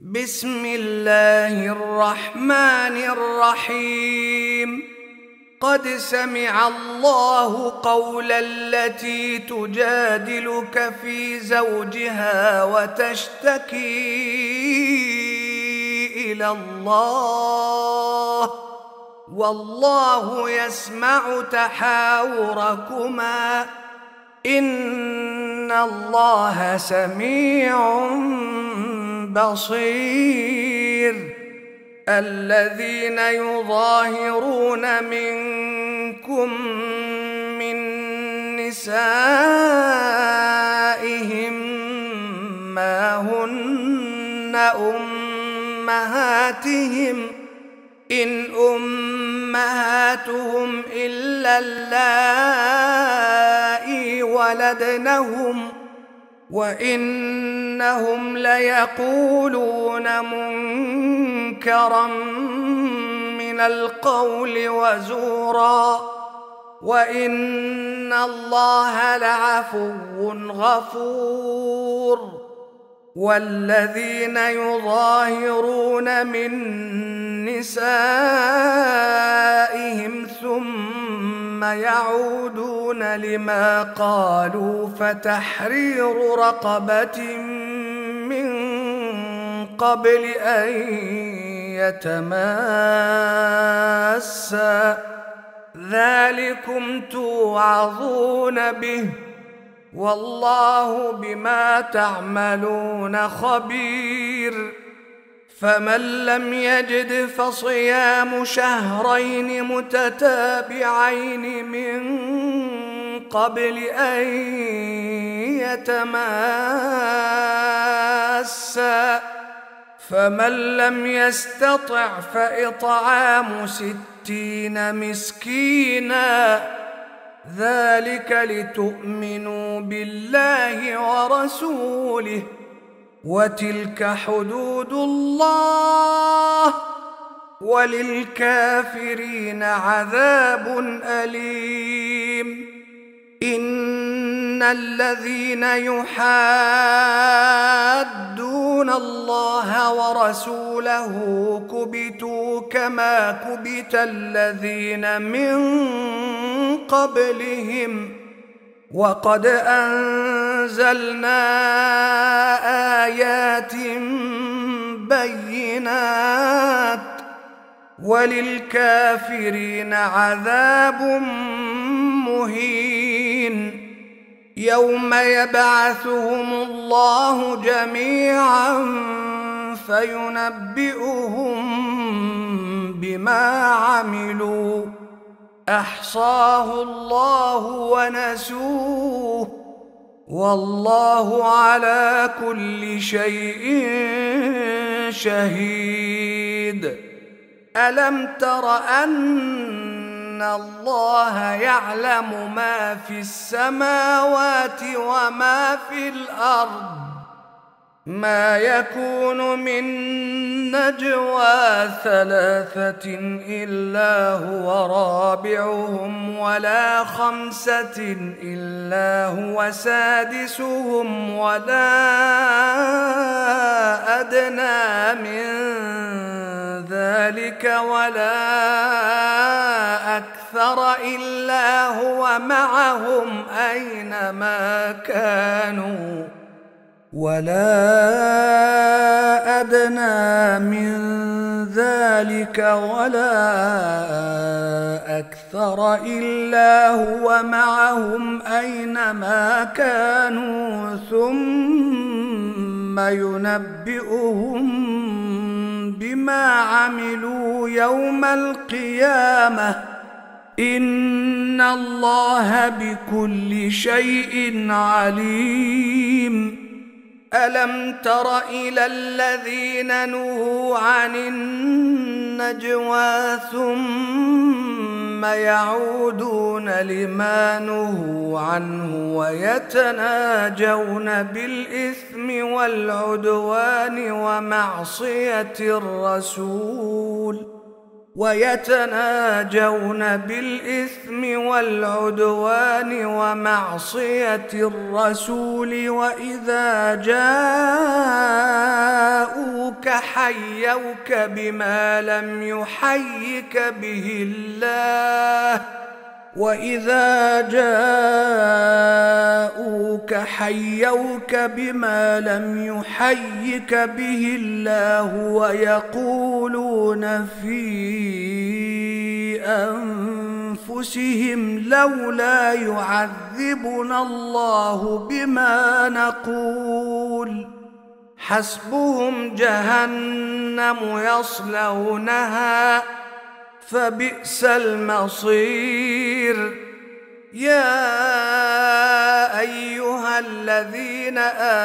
بسم الله الرحمن الرحيم. قد سمع الله قول التي تجادلك في زوجها وتشتكي إلى الله والله يسمع تحاوركما إن الله سميع بصير. الذين يظاهرون منكم من نسائهم ما هن أمهاتهم إن أمهاتهم إلا اللائي ولدنهم وإنهم ليقولون منكرا من القول وزورا وإن الله لعفو غفور. والذين يظاهرون من نسائهم ثم يعودون لما قالوا فتحرير رقبة من قبل أن يتماسا ذلكم توعظون به والله بما تعملون خبير. فمن لم يجد فصيام شهرين متتابعين من قبل أن يتماسا فمن لم يستطع فإطعام 60 مسكينا ذلك لتؤمنوا بالله ورسوله وتلك حدود الله وللكافرين عذاب أليم. إن الذين يحادون الله ورسوله كبتوا كما كبت الذين من قبلهم وقد أنزلنا آيات بينات وللكافرين عذاب مهين. يوم يبعثهم الله جميعا فينبئهم بما عملوا أحصاه الله ونسوه والله على كل شيء شهيد. ألم تر أن الله يعلم ما في السماوات وما في الأرض ما يكون من نجوى 3 إلا هو رابعهم ولا 5 إلا هو سادسهم ولا أدنى من ذلك ولا أكثر إلا هو معهم أينما كانوا ولا أدنى من ذلك ولا أكثر إلا هو معهم أينما كانوا ثم ينبئهم بما عملوا يوم القيامة إن الله بكل شيء عليم. ألم تر إلى الذين نهوا عن النجوى ثم يعودون لما نهوا عنه ويتناجون بالإثم والعدوان ومعصية الرسول ويتناجون بالإثم والعدوان ومعصية الرسول، وإذا جاءوك حيوك بما لم يحيك به الله ويقولون في أنفسهم لولا يعذبنا الله بما نقول، حسبهم جهنم يصلونها فبئس المصير. يا أيها الذين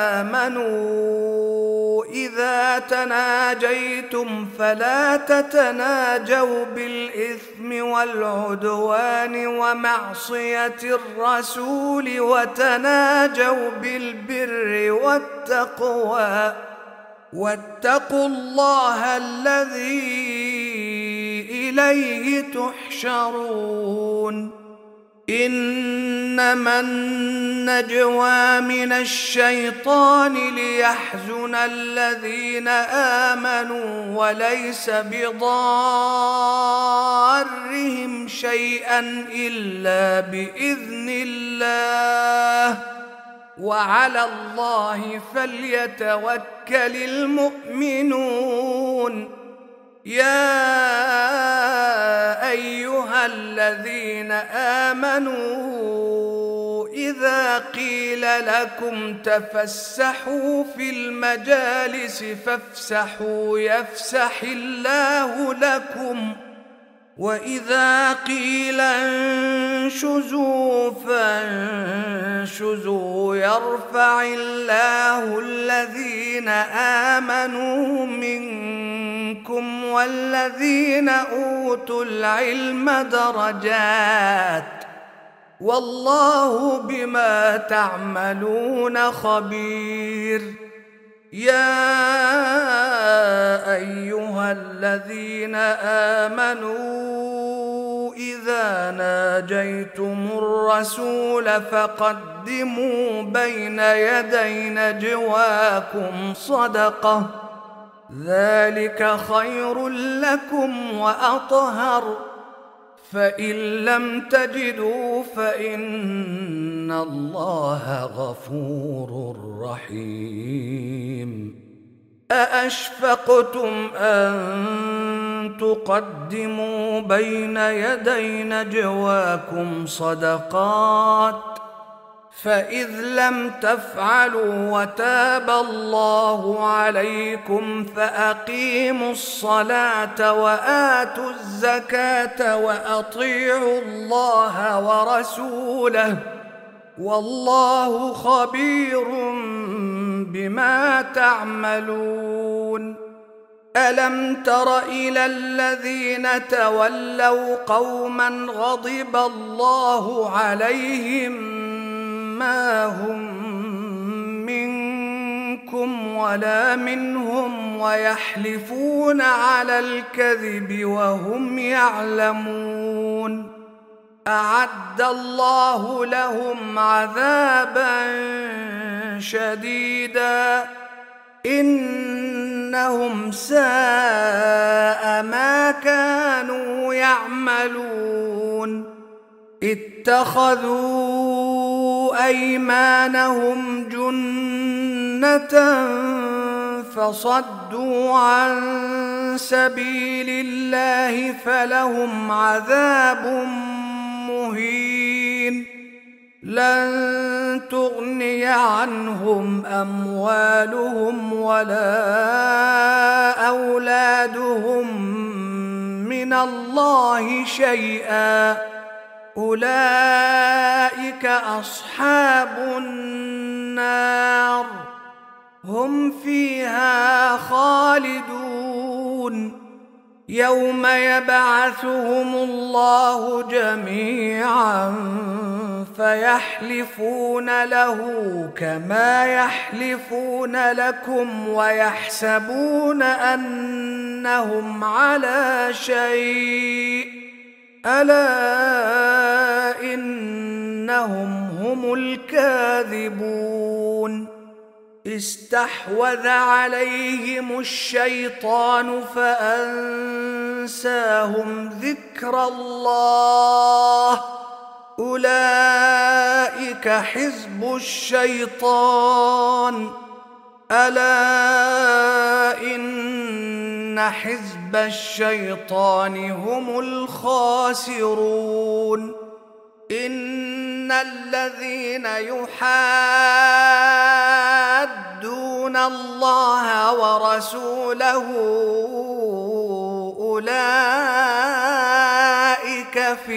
آمنوا إذا تناجيتم فلا تتناجوا بالإثم والعدوان ومعصية الرسول، وتناجوا بالبر والتقوى، واتقوا الله الذي إليه تحشرون. إنما النجوى من الشيطان ليحزن الذين آمنوا وليس بضارهم شيئا إلا بإذن الله، وعلى الله فليتوكل المؤمنون. يا أيها الذين آمنوا إذا قيل لكم تفسحوا في المجالس فافسحوا يفسح الله لكم، وإذا قيل انشزوا فانشزوا يرفع الله الذين آمنوا منكم والذين أوتوا العلم درجات، والله بما تعملون خبير. يا أيها الذين آمنوا إذا ناجيتم الرسول فقدموا بين يدي نجواكم صدقة، ذلك خير لكم وأطهر، فإن لم تجدوا فإن الله غفور رحيم. أأشفقتم أن تقدموا بين يدي نجواكم صدقات، فإذ لم تفعلوا وتاب الله عليكم فأقيموا الصلاة وآتوا الزكاة وأطيعوا الله ورسوله، والله خبير بما تعملون. ألم تر إلى الذين تولوا قوما غضب الله عليهم ما هم منكم ولا منهم ويحلفون على الكذب وهم يعلمون، أعد الله لهم عذابا شديدا إنهم ساء ما كانوا يعملون. اتخذوا أيمانهم جنة فصدوا عن سبيل الله فلهم عذاب مهين. لن تغني عنهم أموالهم ولا أولادهم من الله شيئا، أولئك أصحاب النار هم فيها خالدون. يوم يبعثهم الله جميعا فيحلفون له كما يحلفون لكم ويحسبون أنهم على شيء ألا إنهم هم الكاذبون استحوذ عليهم الشيطان فأنساهم ذكر الله أولئك حزب الشيطان ألا إن حزب الشيطان هم الخاسرون إن الذين يحادون الله ورسوله أولئك في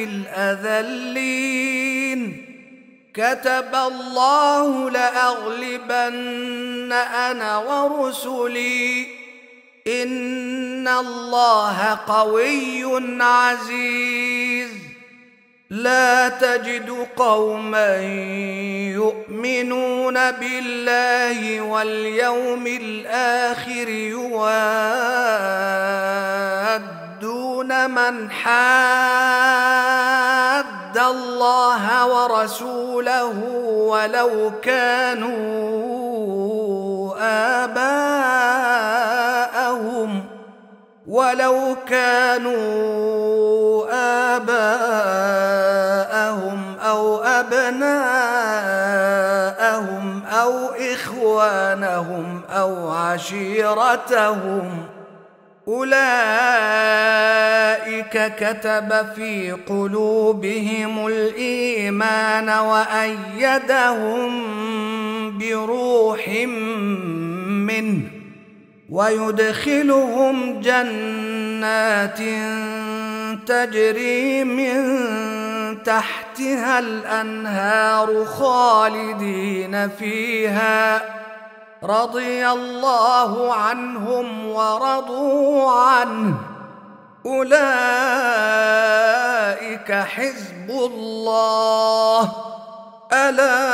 الأذلين كتب الله لأغلبن أنا ورسلي إن الله قوي عزيز لا تجد قوما يؤمنون بالله واليوم الآخر يوادون من حاد الله ورسوله ولو كانوا آباءهم أو أبناءهم أو إخوانهم أو عشيرتهم أولئك كتب في قلوبهم الإيمان وأيدهم بروح منه ويدخلهم جنات تجري من تحتها الأنهار خالدين فيها رضي الله عنهم ورضوا عنه أولئك حزب الله ألا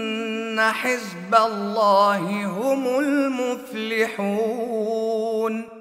إن حزب الله هم المفلحون